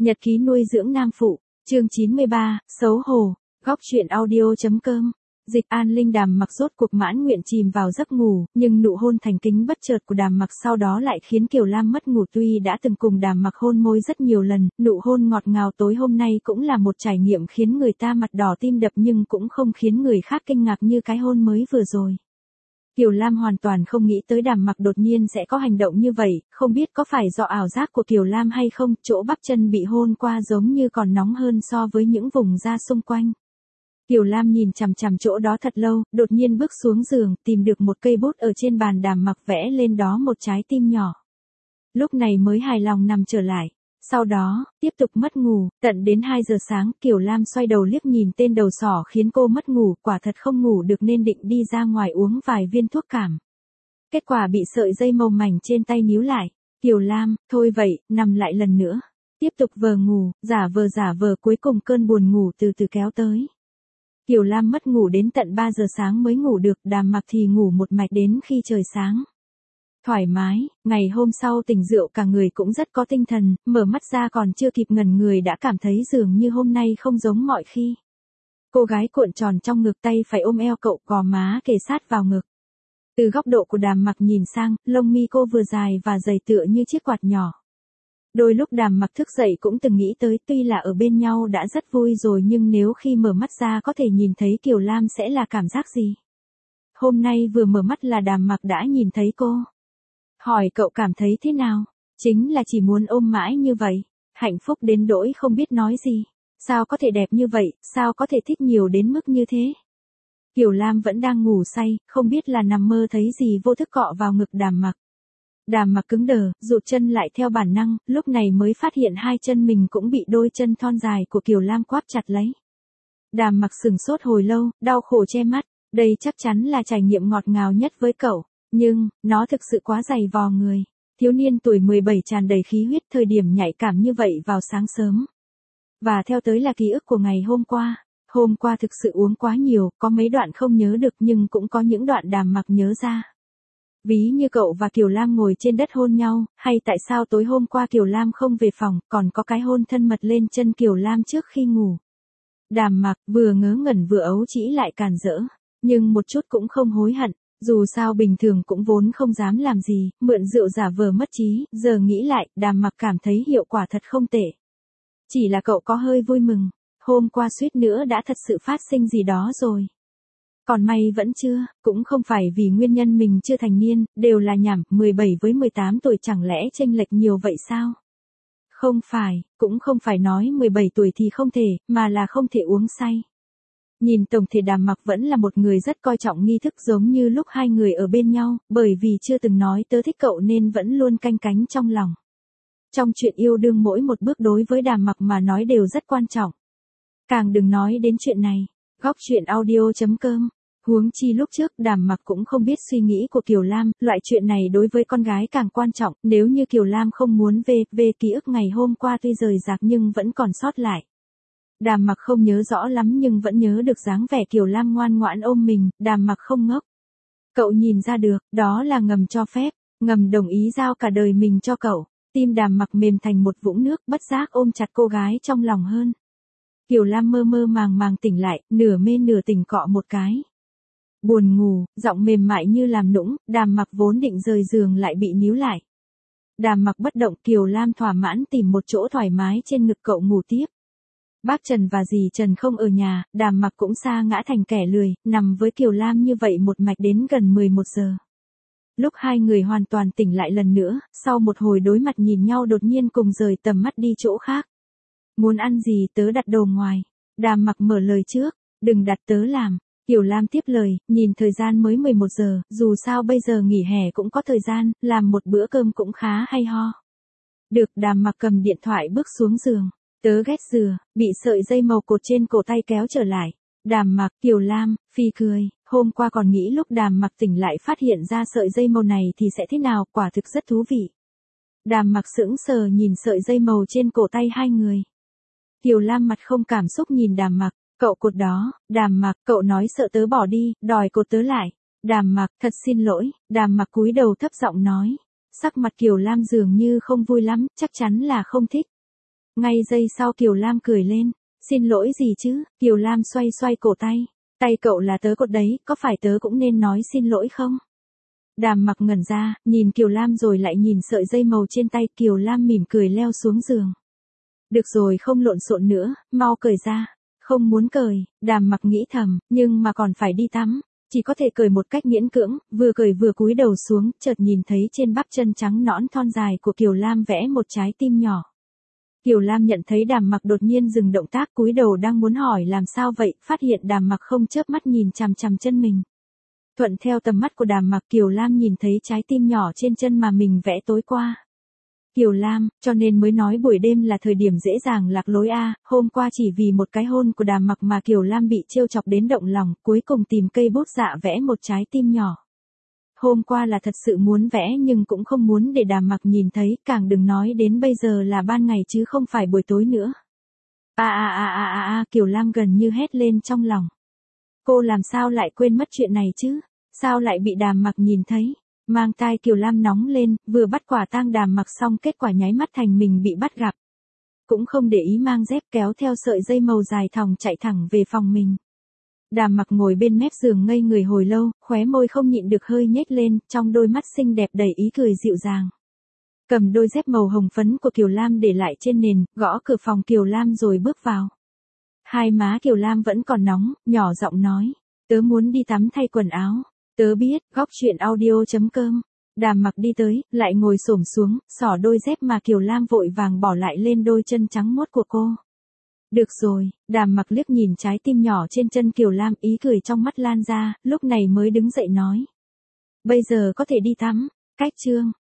Nhật ký nuôi dưỡng nam phụ, chương 93, xấu hổ, góc truyện audio.com. Dịch An Linh Đàm Mặc rốt cuộc mãn nguyện chìm vào giấc ngủ, nhưng nụ hôn thành kính bất chợt của Đàm Mặc sau đó lại khiến Kiều Lam mất ngủ. Tuy đã từng cùng Đàm Mặc hôn môi rất nhiều lần, nụ hôn ngọt ngào tối hôm nay cũng là một trải nghiệm khiến người ta mặt đỏ tim đập nhưng cũng không khiến người khác kinh ngạc như cái hôn mới vừa rồi. Kiều Lam hoàn toàn không nghĩ tới Đàm Mặc đột nhiên sẽ có hành động như vậy, không biết có phải do ảo giác của Kiều Lam hay không, chỗ bắp chân bị hôn qua giống như còn nóng hơn so với những vùng da xung quanh. Kiều Lam nhìn chằm chằm chỗ đó thật lâu, đột nhiên bước xuống giường, tìm được một cây bút ở trên bàn. Đàm Mặc vẽ lên đó một trái tim nhỏ. Lúc này mới hài lòng nằm trở lại. Sau đó, tiếp tục mất ngủ, tận đến 2 giờ sáng, Kiều Lam xoay đầu liếc nhìn tên đầu sỏ khiến cô mất ngủ, quả thật không ngủ được nên định đi ra ngoài uống vài viên thuốc cảm. Kết quả bị sợi dây màu mảnh trên tay níu lại. Kiều Lam, thôi vậy, nằm lại lần nữa. Tiếp tục vờ ngủ, giả vờ cuối cùng cơn buồn ngủ từ từ kéo tới. Kiều Lam mất ngủ đến tận 3 giờ sáng mới ngủ được, Đàm Mặc thì ngủ một mạch đến khi trời sáng. Thoải mái, ngày hôm sau tỉnh rượu cả người cũng rất có tinh thần, mở mắt ra còn chưa kịp ngẩn người đã cảm thấy dường như hôm nay không giống mọi khi. Cô gái cuộn tròn trong ngực, tay phải ôm eo cậu, gò má kề sát vào ngực. Từ góc độ của Đàm Mặc nhìn sang, lông mi cô vừa dài và dày tựa như chiếc quạt nhỏ. Đôi lúc Đàm Mặc thức dậy cũng từng nghĩ tới, tuy là ở bên nhau đã rất vui rồi nhưng nếu khi mở mắt ra có thể nhìn thấy Kiều Lam sẽ là cảm giác gì? Hôm nay vừa mở mắt là Đàm Mặc đã nhìn thấy cô. Hỏi cậu cảm thấy thế nào? Chính là chỉ muốn ôm mãi như vậy. Hạnh phúc đến nỗi không biết nói gì. Sao có thể đẹp như vậy, sao có thể thích nhiều đến mức như thế? Kiều Lam vẫn đang ngủ say, không biết là nằm mơ thấy gì vô thức cọ vào ngực Đàm Mặc. Đàm Mặc cứng đờ, rụt chân lại theo bản năng, lúc này mới phát hiện hai chân mình cũng bị đôi chân thon dài của Kiều Lam quáp chặt lấy. Đàm Mặc sừng sốt hồi lâu, đau khổ che mắt, đây chắc chắn là trải nghiệm ngọt ngào nhất với cậu, nhưng, nó thực sự quá dày vò người. Thiếu niên tuổi 17 tràn đầy khí huyết, thời điểm nhạy cảm như vậy vào sáng sớm. Và theo tới là ký ức của ngày hôm qua. Hôm qua thực sự uống quá nhiều, có mấy đoạn không nhớ được nhưng cũng có những đoạn Đàm Mặc nhớ ra. Ví như cậu và Kiều Lam ngồi trên đất hôn nhau, hay tại sao tối hôm qua Kiều Lam không về phòng, còn có cái hôn thân mật lên chân Kiều Lam trước khi ngủ. Đàm Mặc vừa ngớ ngẩn vừa ấu trĩ lại càn rỡ, nhưng một chút cũng không hối hận, dù sao bình thường cũng vốn không dám làm gì, mượn rượu giả vờ mất trí, giờ nghĩ lại, Đàm Mặc cảm thấy hiệu quả thật không tệ. Chỉ là cậu có hơi vui mừng, hôm qua suýt nữa đã thật sự phát sinh gì đó rồi. Còn may vẫn chưa, cũng không phải vì nguyên nhân mình chưa thành niên, đều là nhảm, 17 với 18 tuổi chẳng lẽ chênh lệch nhiều vậy sao? Không phải, cũng không phải nói 17 tuổi thì không thể, mà là không thể uống say. Nhìn tổng thể Đàm Mặc vẫn là một người rất coi trọng nghi thức giống như lúc hai người ở bên nhau, bởi vì chưa từng nói tớ thích cậu nên vẫn luôn canh cánh trong lòng. Trong chuyện yêu đương mỗi một bước đối với Đàm Mặc mà nói đều rất quan trọng. Càng đừng nói đến chuyện này. Góc truyện audio.com. Huống chi lúc trước Đàm Mặc cũng không biết suy nghĩ của Kiều Lam, loại chuyện này đối với con gái càng quan trọng, nếu như Kiều Lam không muốn về ký ức ngày hôm qua tuy rời rạc nhưng vẫn còn sót lại. Đàm Mặc không nhớ rõ lắm nhưng vẫn nhớ được dáng vẻ Kiều Lam ngoan ngoãn ôm mình, Đàm Mặc không ngốc. Cậu nhìn ra được, đó là ngầm cho phép, ngầm đồng ý giao cả đời mình cho cậu. Tim Đàm Mặc mềm thành một vũng nước, bất giác ôm chặt cô gái trong lòng hơn. Kiều Lam mơ mơ màng tỉnh lại, nửa mê nửa tỉnh cọ một cái. Buồn ngủ, giọng mềm mại như làm nũng, Đàm Mặc vốn định rời giường lại bị níu lại. Đàm Mặc bất động, Kiều Lam thỏa mãn tìm một chỗ thoải mái trên ngực cậu ngủ tiếp. Bác Trần và dì Trần không ở nhà, Đàm Mặc cũng sa ngã thành kẻ lười, nằm với Kiều Lam như vậy một mạch đến gần 11 giờ. Lúc hai người hoàn toàn tỉnh lại lần nữa, sau một hồi đối mặt nhìn nhau đột nhiên cùng rời tầm mắt đi chỗ khác. Muốn ăn gì tớ đặt đồ ngoài. Đàm Mặc mở lời trước, đừng đặt tớ làm. Kiều Lam tiếp lời, nhìn thời gian mới 11 giờ, dù sao bây giờ nghỉ hè cũng có thời gian, làm một bữa cơm cũng khá hay ho. Được, Đàm Mặc cầm điện thoại bước xuống giường. Tớ ghét dừa, bị sợi dây màu cột trên cổ tay kéo trở lại. Đàm Mặc, Kiều Lam, phi cười, hôm qua còn nghĩ lúc Đàm Mặc tỉnh lại phát hiện ra sợi dây màu này thì sẽ thế nào, quả thực rất thú vị. Đàm Mặc sững sờ nhìn sợi dây màu trên cổ tay hai người. Kiều Lam mặt không cảm xúc nhìn Đàm Mặc, cậu cột đó, Đàm Mặc, cậu nói sợ tớ bỏ đi, đòi cột tớ lại. Đàm Mặc, thật xin lỗi, Đàm Mặc cúi đầu thấp giọng nói. Sắc mặt Kiều Lam dường như không vui lắm, chắc chắn là không thích. Ngay giây sau Kiều Lam cười lên. Xin lỗi gì chứ? Kiều Lam xoay xoay cổ tay. Tay cậu là tớ cột đấy, có phải tớ cũng nên nói xin lỗi không? Đàm Mặc ngẩn ra, nhìn Kiều Lam rồi lại nhìn sợi dây màu trên tay. Kiều Lam mỉm cười leo xuống giường. Được rồi, không lộn xộn nữa, mau cởi ra. Không muốn cởi, Đàm Mặc nghĩ thầm, nhưng mà còn phải đi tắm. Chỉ có thể cởi một cách miễn cưỡng, vừa cởi vừa cúi đầu xuống, chợt nhìn thấy trên bắp chân trắng nõn thon dài của Kiều Lam vẽ một trái tim nhỏ. Kiều Lam nhận thấy Đàm Mặc đột nhiên dừng động tác, cúi đầu đang muốn hỏi làm sao vậy, phát hiện Đàm Mặc không chớp mắt nhìn chằm chằm chân mình. Thuận theo tầm mắt của Đàm Mặc, Kiều Lam nhìn thấy trái tim nhỏ trên chân mà mình vẽ tối qua. Kiều Lam, cho nên mới nói buổi đêm là thời điểm dễ dàng lạc lối a, hôm qua chỉ vì một cái hôn của Đàm Mặc mà Kiều Lam bị trêu chọc đến động lòng, cuối cùng tìm cây bút dạ vẽ một trái tim nhỏ. Hôm qua là thật sự muốn vẽ nhưng cũng không muốn để Đàm Mặc nhìn thấy, càng đừng nói đến bây giờ là ban ngày chứ không phải buổi tối nữa. Kiều Lam gần như hét lên trong lòng. Cô làm sao lại quên mất chuyện này chứ? Sao lại bị Đàm Mặc nhìn thấy? Mang tai Kiều Lam nóng lên, vừa bắt quả tang Đàm Mặc xong kết quả nháy mắt thành mình bị bắt gặp. Cũng không để ý mang dép, kéo theo sợi dây màu dài thòng chạy thẳng về phòng mình. Đàm Mặc ngồi bên mép giường ngây người hồi lâu, khóe môi không nhịn được hơi nhếch lên, trong đôi mắt xinh đẹp đầy ý cười dịu dàng. Cầm đôi dép màu hồng phấn của Kiều Lam để lại trên nền, gõ cửa phòng Kiều Lam rồi bước vào. Hai má Kiều Lam vẫn còn nóng, nhỏ giọng nói, tớ muốn đi tắm thay quần áo. Tớ biết, góc chuyện audio.com. Đàm Mặc đi tới, lại ngồi xổm xuống, xỏ đôi dép mà Kiều Lam vội vàng bỏ lại lên đôi chân trắng muốt của cô. Được rồi, Đàm Mặc liếc nhìn trái tim nhỏ trên chân Kiều Lam, ý cười trong mắt lan ra, lúc này mới đứng dậy nói. Bây giờ có thể đi tắm. Cách chương.